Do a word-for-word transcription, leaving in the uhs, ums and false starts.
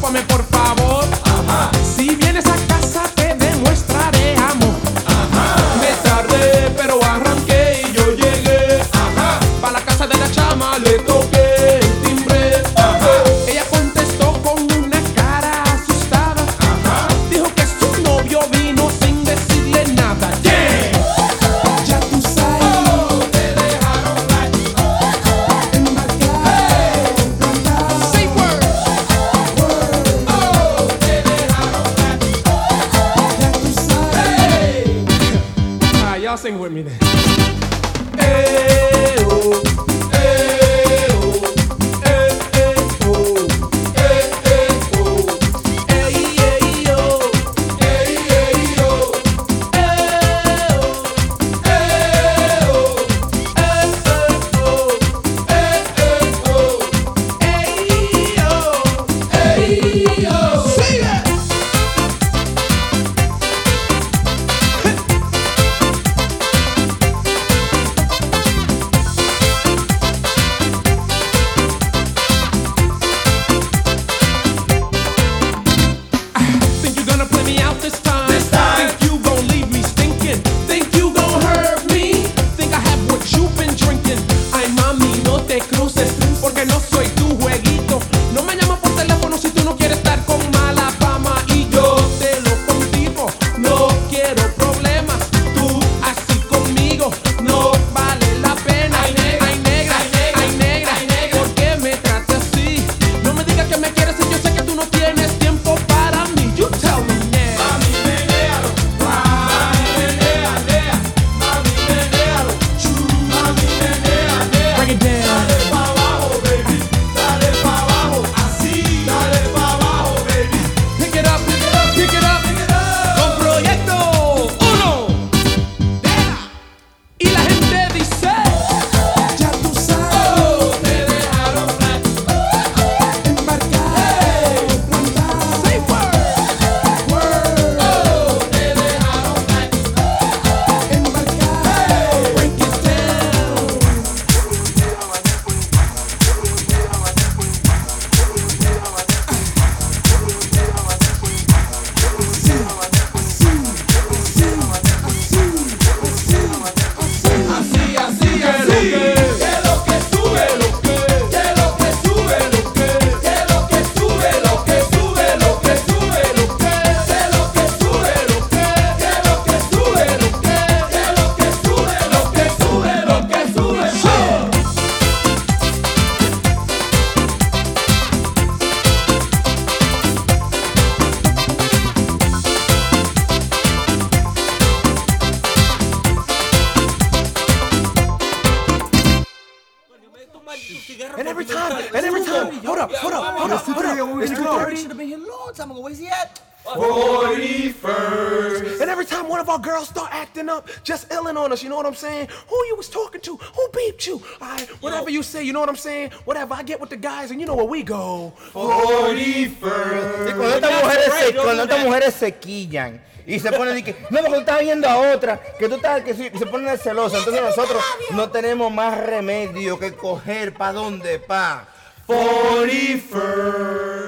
Pruébame por favor. Ajá. Si vienes a casa te demostraré amor. Ajá. Me tardé pero arranqué y yo llegué. Ajá. Pa' la casa de la chama le toqué el timbre. Ajá. Ella contestó con una cara asustada. Ajá. Dijo que su novio vino sin decirle nada. Yeah. Ya tú sabes. Oh, te dejaron like. Say word. Oh, te dejaron like. Ah, y'all sing with me then. Eh, oh, eh, oh, eh, eh, oh, eh, eh, oh. Ey, ey, yo. Ey, ey, oh. Eh, oh. Eh, oh. Eh, eh, oh. Eh, eh, oh. Ey, yo. Ey, oh. Sigue. Think you gonna play me out this time? This time. Think you gon' leave me stinking? Think you gon' hurt me? Think I have what you've been drinking? Ay mami, no te cruces, porque no soy tu jueguito. No me llamas por teléfono si tú no quieres estar con mala fama. Y yo te lo contigo, no quiero problemas. Tú así conmigo no vale la pena. Ay, negra, ay negra, ay, negra, ay negra, ay, negra. ¿por qué me tratas así? No me digas que me quieres y yo sé que tú no tienes tiempo para mí. You tell me now. Mami, menéalo. Mami, menea, nea. Mami, menéalo. Chu. Mami, menea, nea. Break it down. Dale pa' abajo, baby. Dale pa' abajo. Así. Dale pa' abajo, baby. Pick it up, pick it up, pick it up. Pick it up. Con Proyecto Uno. Y la gente dice, ya tú sabes, Oh, te dejaron like. embarcar, say word, word, Oh, te dejaron like. embarcar, break it down. Así, así, Que así. lo que- Que lo que sube, lo que. Que lo que sube, lo que. Que lo que sube, lo que sube, lo que sube, lo que. Que lo que sube, lo que. Que lo que sube, lo que. Que lo que sube, lo que sube, lo que sube. Oh. And every time, and every time, hold up, hold up, hold up, hold up. It's two thirty. Should have been here a long time ago. Where's he at? forty-first. And every time one of our girls start acting up, just illing on us, you know what I'm saying? Who you was talking to? Who beeped you? All right, whatever you say, you know what I'm saying? Whatever, I get with the guys, and you know where we go. forty-first. Y cuando estas mujeres se, cuando estas mujeres se quillan y se ponen de que no, porque tú estás viendo a otra, que tú estás, que sí, y se ponen celosas, entonces nosotros no tenemos más remedio que coger pa' dónde, pa. forty-first.